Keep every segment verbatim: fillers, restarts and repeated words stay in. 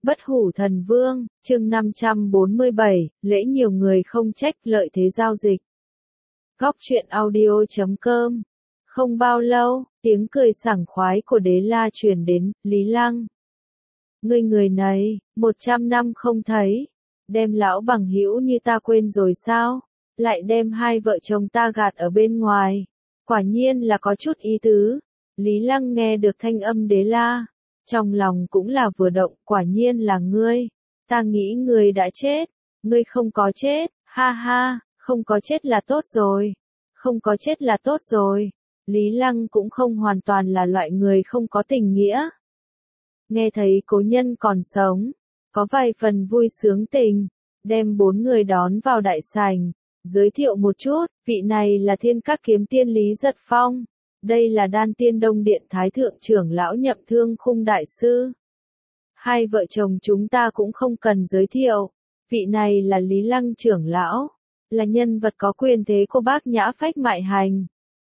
Bất hủ thần vương, chương năm trăm bốn mươi bảy, lễ nhiều người không trách lợi thế giao dịch. Góc truyện audio chấm com. Không bao lâu, tiếng cười sảng khoái của Đế La truyền đến, Lý Lăng. Ngươi người này, một trăm năm không thấy, đem lão bằng hữu như ta quên rồi sao? Lại đem hai vợ chồng ta gạt ở bên ngoài. Quả nhiên là có chút ý tứ. Lý Lăng nghe được thanh âm Đế La. Trong lòng cũng là vừa động, quả nhiên là ngươi. Ta nghĩ ngươi đã chết. Ngươi không có chết, ha ha, không có chết là tốt rồi. Không có chết là tốt rồi. Lý Lăng cũng không hoàn toàn là loại người không có tình nghĩa. Nghe thấy cố nhân còn sống, có vài phần vui sướng tình, đem bốn người đón vào đại sảnh, giới thiệu một chút, vị này là Thiên Các Kiếm Tiên Lý Giật Phong. Đây là Đan Tiên Đông Điện Thái Thượng trưởng lão Nhậm Thương Khung Đại Sư. Hai vợ chồng chúng ta cũng không cần giới thiệu. Vị này là Lý Lăng trưởng lão, là nhân vật có quyền thế của Bác Nhã Phách Mại Hành.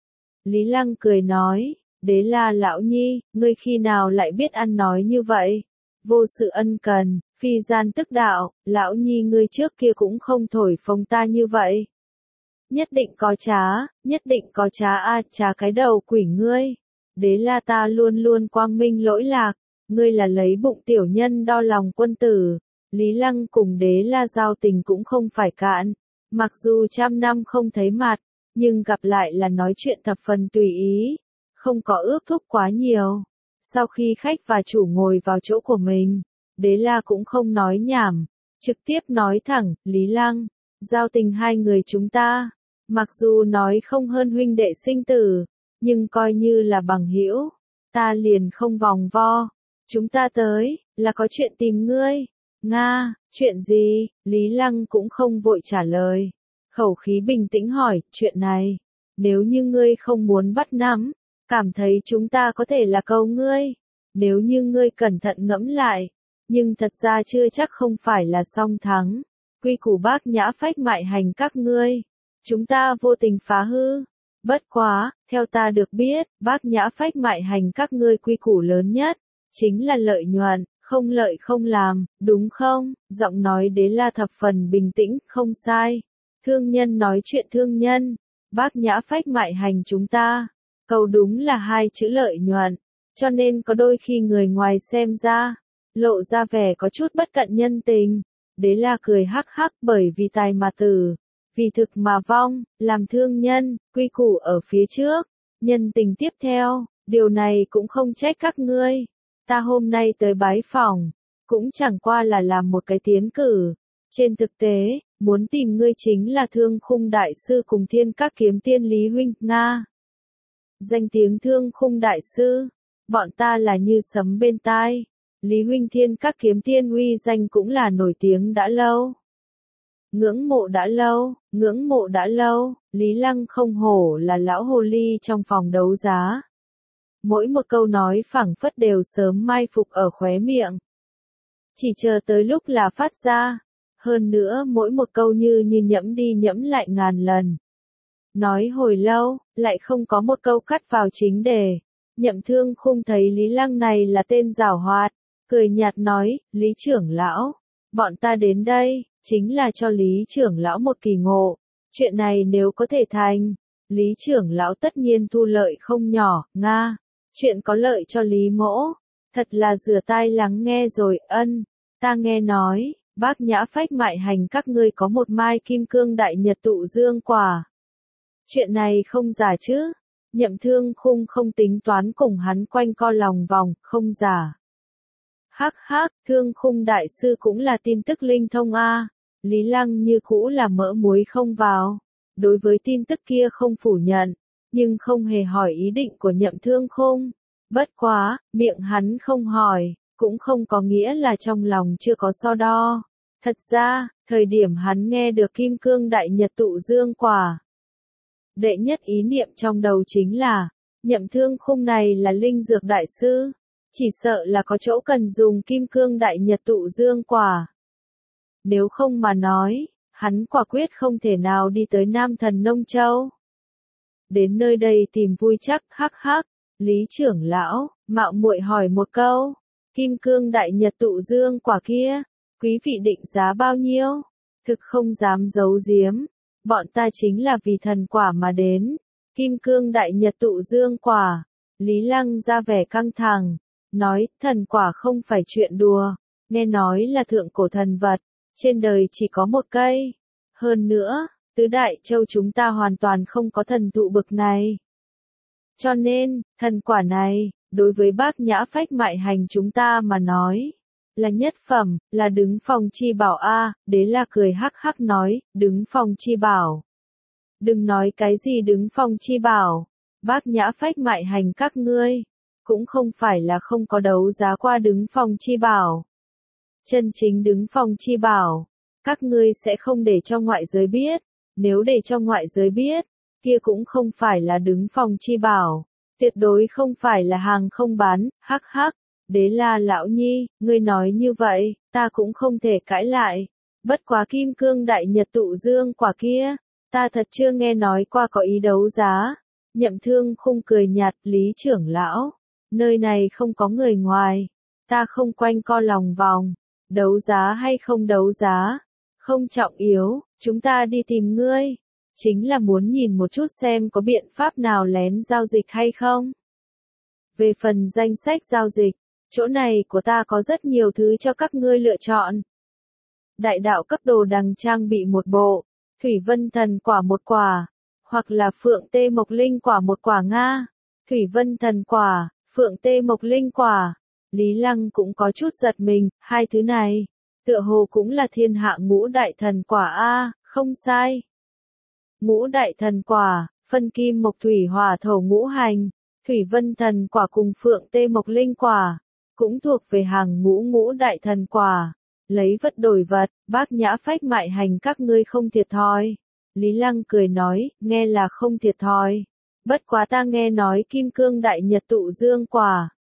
Lý Lăng cười nói, Đế La lão nhi, ngươi khi nào lại biết ăn nói như vậy? Vô sự ân cần, phi gian tức đạo, lão nhi ngươi trước kia cũng không thổi phồng ta như vậy. Nhất định có trá, nhất định có trá a à, trá cái đầu quỷ ngươi. Đế La ta luôn luôn quang minh lỗi lạc, ngươi là lấy bụng tiểu nhân đo lòng quân tử. Lý Lăng cùng Đế La giao tình cũng không phải cạn, mặc dù trăm năm không thấy mặt, nhưng gặp lại là nói chuyện thập phần tùy ý, không có ước thúc quá nhiều. Sau khi khách và chủ ngồi vào chỗ của mình, Đế La cũng không nói nhảm, trực tiếp nói thẳng, Lý Lăng, giao tình hai người chúng ta, mặc dù nói không hơn huynh đệ sinh tử, nhưng coi như là bằng hữu, ta liền không vòng vo. Chúng ta tới, là có chuyện tìm ngươi. Nga, chuyện gì? Lý Lăng cũng không vội trả lời. Khẩu khí bình tĩnh hỏi, chuyện này, nếu như ngươi không muốn bắt nắm, cảm thấy chúng ta có thể là cầu ngươi. Nếu như ngươi cẩn thận ngẫm lại, nhưng thật ra chưa chắc không phải là song thắng. Quy củ Bác Nhã Phách Mại Hành các ngươi, chúng ta vô tình phá hư. Bất quá, theo ta được biết, Bác Nhã Phách Mại Hành các ngươi quy củ lớn nhất, chính là lợi nhuận, không lợi không làm, đúng không? Giọng nói Đế La thập phần bình tĩnh, không sai. Thương nhân nói chuyện thương nhân, Bác Nhã Phách Mại Hành chúng ta, cầu đúng là hai chữ lợi nhuận, cho nên có đôi khi người ngoài xem ra, lộ ra vẻ có chút bất cận nhân tình. Đế La cười hắc hắc, bởi vì tài mà tử, vì thực mà vong, làm thương nhân, quy củ ở phía trước, nhân tình tiếp theo, điều này cũng không trách các ngươi. Ta hôm nay tới bái phỏng, cũng chẳng qua là làm một cái tiến cử. Trên thực tế, muốn tìm ngươi chính là Thương Khung Đại Sư cùng Thiên Các Kiếm Tiên Lý huynh, Nga. Danh tiếng Thương Khung Đại Sư, bọn ta là như sấm bên tai. Lý huynh Thiên Các Kiếm Tiên uy danh cũng là nổi tiếng đã lâu. Ngưỡng mộ đã lâu, ngưỡng mộ đã lâu, Lý Lăng không hổ là lão hồ ly trong phòng đấu giá. Mỗi một câu nói phảng phất đều sớm mai phục ở khóe miệng. Chỉ chờ tới lúc là phát ra. Hơn nữa mỗi một câu như như nhẫm đi nhẫm lại ngàn lần. Nói hồi lâu, lại không có một câu cắt vào chính đề. Nhậm Thương Khung thấy Lý Lăng này là tên giảo hoạt, cười nhạt nói, Lý trưởng lão, bọn ta đến đây, chính là cho Lý trưởng lão một kỳ ngộ. Chuyện này nếu có thể thành, Lý trưởng lão tất nhiên thu lợi không nhỏ, Nga. Chuyện có lợi cho Lý mỗ, thật là rửa tai lắng nghe rồi, ân, ta nghe nói. Bác Nhã Phách Mại Hành các ngươi có một mai kim cương đại nhật tụ dương quả. Chuyện này không giả chứ? Nhậm Thương Khung không tính toán cùng hắn quanh co lòng vòng, không giả. Hắc hắc, Thương Khung Đại Sư cũng là tin tức linh thông a. Lý Lăng như cũ là mỡ muối không vào. Đối với tin tức kia không phủ nhận, nhưng không hề hỏi ý định của Nhậm Thương Khung. Bất quá, miệng hắn không hỏi, cũng không có nghĩa là trong lòng chưa có so đo. Thật ra, thời điểm hắn nghe được kim cương đại nhật tụ dương quả, đệ nhất ý niệm trong đầu chính là, Nhậm Thương Khung này là linh dược đại sư, chỉ sợ là có chỗ cần dùng kim cương đại nhật tụ dương quả. Nếu không mà nói, hắn quả quyết không thể nào đi tới Nam Thần Nông Châu. Đến nơi đây tìm vui chắc, hắc hắc, Lý trưởng lão, mạo muội hỏi một câu, Kim cương đại nhật tụ dương quả kia, quý vị định giá bao nhiêu? Thực không dám giấu giếm, bọn ta chính là vì thần quả mà đến. Kim cương đại nhật tụ dương quả. Lý Lăng ra vẻ căng thẳng, nói, thần quả không phải chuyện đùa, nghe nói là thượng cổ thần vật, trên đời chỉ có một cây. Hơn nữa, tứ đại châu chúng ta hoàn toàn không có thần thụ bực này. Cho nên, thần quả này, đối với Bát Nhã Phách Mại Hành chúng ta mà nói, là nhất phẩm, là đứng phong chi bảo a. Đế La cười hắc hắc nói, đứng phong chi bảo. Đừng nói cái gì đứng phong chi bảo, Bát Nhã Phách Mại Hành các ngươi, cũng không phải là không có đấu giá qua đứng phong chi bảo. Chân chính đứng phong chi bảo, các ngươi sẽ không để cho ngoại giới biết, nếu để cho ngoại giới biết, kia cũng không phải là đứng phong chi bảo, tuyệt đối không phải là hàng không bán, hắc hắc. Đế La lão nhi, ngươi nói như vậy, ta cũng không thể cãi lại. Bất quá kim cương đại nhật tụ dương quả kia, ta thật chưa nghe nói qua có ý đấu giá. Nhậm Thương Khung cười nhạt, Lý trưởng lão, nơi này không có người ngoài, ta không quanh co lòng vòng, đấu giá hay không đấu giá, không trọng yếu, chúng ta đi tìm ngươi, chính là muốn nhìn một chút xem có biện pháp nào lén giao dịch hay không. Về phần danh sách giao dịch, chỗ này của ta có rất nhiều thứ cho các ngươi lựa chọn. Đại đạo cấp đồ đằng trang bị một bộ, Thủy Vân Thần quả một quả, hoặc là Phượng Tê Mộc Linh quả một quả Nga. Thủy Vân Thần quả, Phượng Tê Mộc Linh quả. Lý Lăng cũng có chút giật mình, hai thứ này, tựa hồ cũng là thiên hạ ngũ đại thần quả a, không sai. Ngũ đại thần quả, phân kim mộc thủy hỏa thổ ngũ hành, Thủy Vân Thần quả cùng Phượng Tê Mộc Linh quả, cũng thuộc về hàng ngũ ngũ đại thần quả. Lấy vật đổi vật, Bát Nhã Phách Mại Hành các ngươi không thiệt thòi. Lý Lăng cười nói, nghe là không thiệt thòi. Bất quá ta nghe nói kim cương đại nhật tụ dương quả.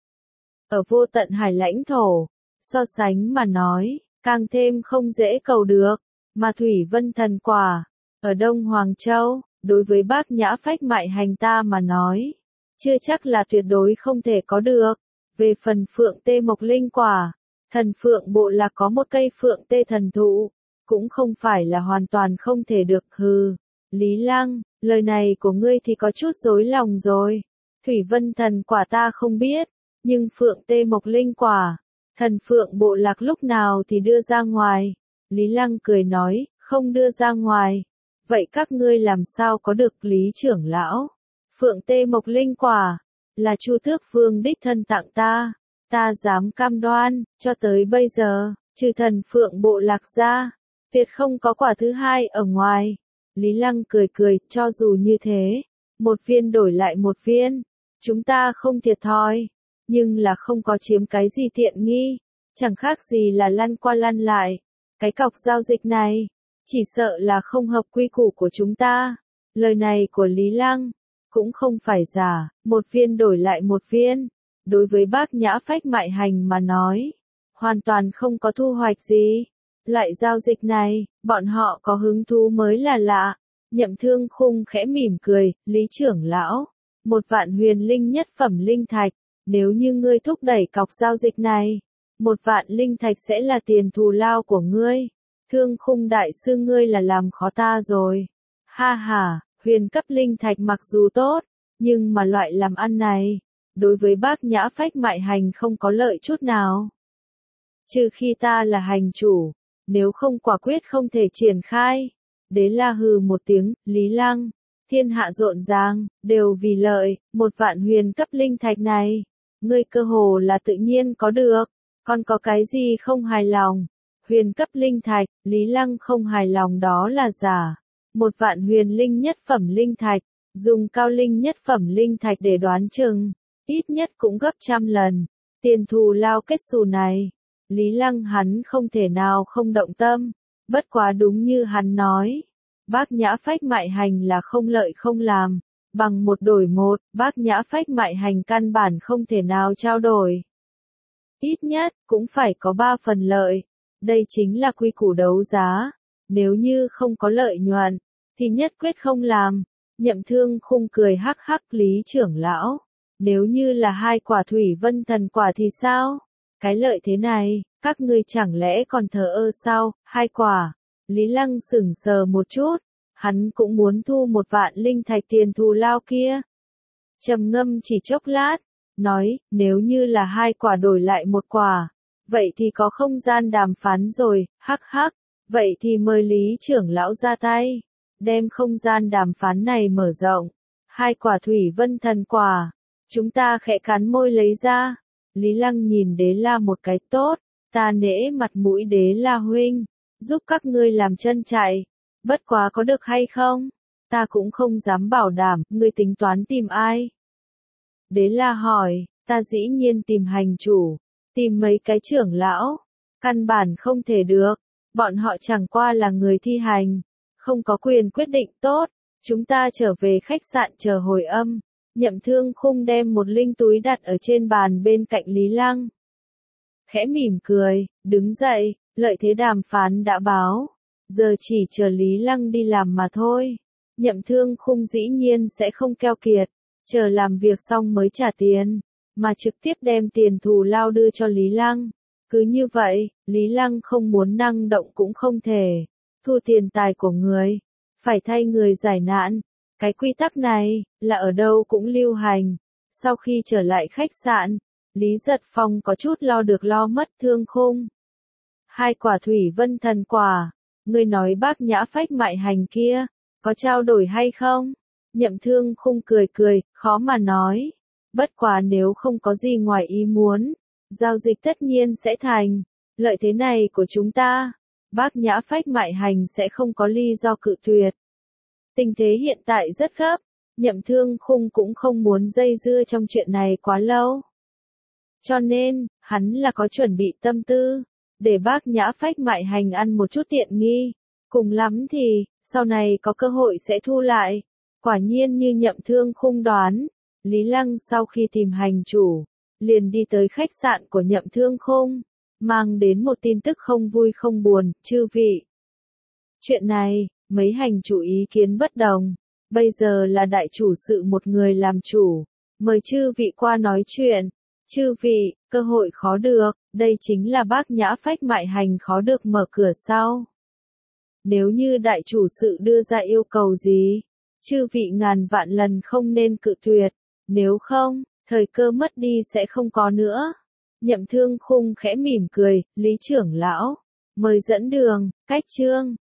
Ở vô tận hải lãnh thổ, so sánh mà nói, càng thêm không dễ cầu được. Mà Thủy Vân Thần quả, ở Đông Hoàng Châu, đối với Bát Nhã Phách Mại Hành ta mà nói, chưa chắc là tuyệt đối không thể có được. Về phần Phượng Tê Mộc Linh quả, thần Phượng bộ là có một cây Phượng Tê thần thụ, cũng không phải là hoàn toàn không thể được. Hừ, Lý Lăng, lời này của ngươi thì có chút rối lòng rồi. Thủy Vân Thần quả ta không biết, nhưng Phượng Tê Mộc Linh quả, thần Phượng bộ lạc lúc nào thì đưa ra ngoài. Lý Lăng cười nói, không đưa ra ngoài. Vậy các ngươi làm sao có được Lý trưởng lão? Phượng Tê Mộc Linh quả, là Chu Tước Vương đích thân tặng ta. Ta dám cam đoan, cho tới bây giờ, trừ thần Phượng bộ lạc ra, tuyệt không có quả thứ hai ở ngoài. Lý Lăng cười cười, cho dù như thế, một viên đổi lại một viên, chúng ta không thiệt thòi, nhưng là không có chiếm cái gì tiện nghi, chẳng khác gì là lăn qua lăn lại. Cái cọc giao dịch này, chỉ sợ là không hợp quy củ của chúng ta. Lời này của Lý Lăng, cũng không phải giả, một viên đổi lại một viên. Đối với Bát Nhã Phách Mại Hành mà nói, hoàn toàn không có thu hoạch gì. Loại giao dịch này, bọn họ có hứng thú mới là lạ. Nhậm Thương Khung khẽ mỉm cười, Lý trưởng lão, một vạn huyền linh nhất phẩm linh thạch, nếu như ngươi thúc đẩy cọc giao dịch này, một vạn linh thạch sẽ là tiền thù lao của ngươi. Thương Khung đại sư ngươi là làm khó ta rồi. Ha ha, huyền cấp linh thạch mặc dù tốt, nhưng mà loại làm ăn này, đối với Bát Nhã Phách Mại Hành không có lợi chút nào. Trừ khi ta là hành chủ, nếu không quả quyết không thể triển khai. Đế La hừ một tiếng, Lý Lăng, thiên hạ rộn ràng, đều vì lợi, một vạn huyền cấp linh thạch này, ngươi cơ hồ là tự nhiên có được, còn có cái gì không hài lòng? Huyền cấp linh thạch, Lý Lăng không hài lòng đó là giả. Một vạn huyền linh nhất phẩm linh thạch, dùng cao linh nhất phẩm linh thạch để đoán chừng, ít nhất cũng gấp trăm lần. Tiền thù lao kết xù này, Lý Lăng hắn không thể nào không động tâm. Bất quá đúng như hắn nói, Bát Nhã Phách Mại Hành là không lợi không làm, bằng một đổi một, Bát Nhã Phách Mại Hành căn bản không thể nào trao đổi. Ít nhất, cũng phải có ba phần lợi, đây chính là quy củ đấu giá, nếu như không có lợi nhuận, thì nhất quyết không làm. Nhậm Thương Khung cười hắc hắc, Lý trưởng lão, nếu như là hai quả Thủy Vân Thần quả thì sao? Cái lợi thế này, các ngươi chẳng lẽ còn thờ ơ sao? Hai quả. Lý Lăng sững sờ một chút, hắn cũng muốn thu một vạn linh thạch tiền thù lao kia. Trầm ngâm chỉ chốc lát, nói, nếu như là hai quả đổi lại một quả, vậy thì có không gian đàm phán rồi, hắc hắc, vậy thì mời Lý trưởng lão ra tay, đem không gian đàm phán này mở rộng. Hai quả thủy vân thần quả, chúng ta khẽ cắn môi lấy ra. Lý Lăng nhìn Đế La một cái, tốt, ta nể mặt mũi Đế La huynh, giúp các ngươi làm chân chạy, bất quá có được hay không? Ta cũng không dám bảo đảm, ngươi tính toán tìm ai? Đế La hỏi, ta dĩ nhiên tìm hành chủ, tìm mấy cái trưởng lão, căn bản không thể được, bọn họ chẳng qua là người thi hành, không có quyền quyết định. Tốt, chúng ta trở về khách sạn chờ hồi âm. Nhậm Thương Khung đem một linh túi đặt ở trên bàn bên cạnh Lý Lăng. Khẽ mỉm cười, đứng dậy, lợi thế đàm phán đã báo, giờ chỉ chờ Lý Lăng đi làm mà thôi. Nhậm Thương Khung dĩ nhiên sẽ không keo kiệt, chờ làm việc xong mới trả tiền, mà trực tiếp đem tiền thù lao đưa cho Lý Lăng. Cứ như vậy, Lý Lăng không muốn năng động cũng không thể, thu tiền tài của người, phải thay người giải nạn. Cái quy tắc này, là ở đâu cũng lưu hành. Sau khi trở lại khách sạn, Lý Giật Phong có chút lo được lo mất. Thương Khung, hai quả thủy vân thần quả, ngươi nói bác Nhã Phách mại hành kia, có trao đổi hay không? Nhậm Thương Khung cười cười, khó mà nói. Bất quá nếu không có gì ngoài ý muốn, giao dịch tất nhiên sẽ thành. Lợi thế này của chúng ta, bác Nhã Phách mại hành sẽ không có lý do cự tuyệt. Tình thế hiện tại rất gấp, Nhậm Thương Khung cũng không muốn dây dưa trong chuyện này quá lâu. Cho nên, hắn là có chuẩn bị tâm tư, để bác Nhã Phách mại hành ăn một chút tiện nghi, cùng lắm thì, sau này có cơ hội sẽ thu lại. Quả nhiên như Nhậm Thương Khung đoán, Lý Lăng sau khi tìm hành chủ, liền đi tới khách sạn của Nhậm Thương Khung, mang đến một tin tức không vui không buồn. Chư vị, chuyện này, mấy hành chủ ý kiến bất đồng, bây giờ là đại chủ sự một người làm chủ, mời chư vị qua nói chuyện. Chư vị, cơ hội khó được, đây chính là bác Nhã Phách mại hành khó được mở cửa sau. Nếu như đại chủ sự đưa ra yêu cầu gì, chư vị ngàn vạn lần không nên cự tuyệt, nếu không, thời cơ mất đi sẽ không có nữa. Nhậm Thương Khung khẽ mỉm cười, Lý trưởng lão, mời dẫn đường. Cách chương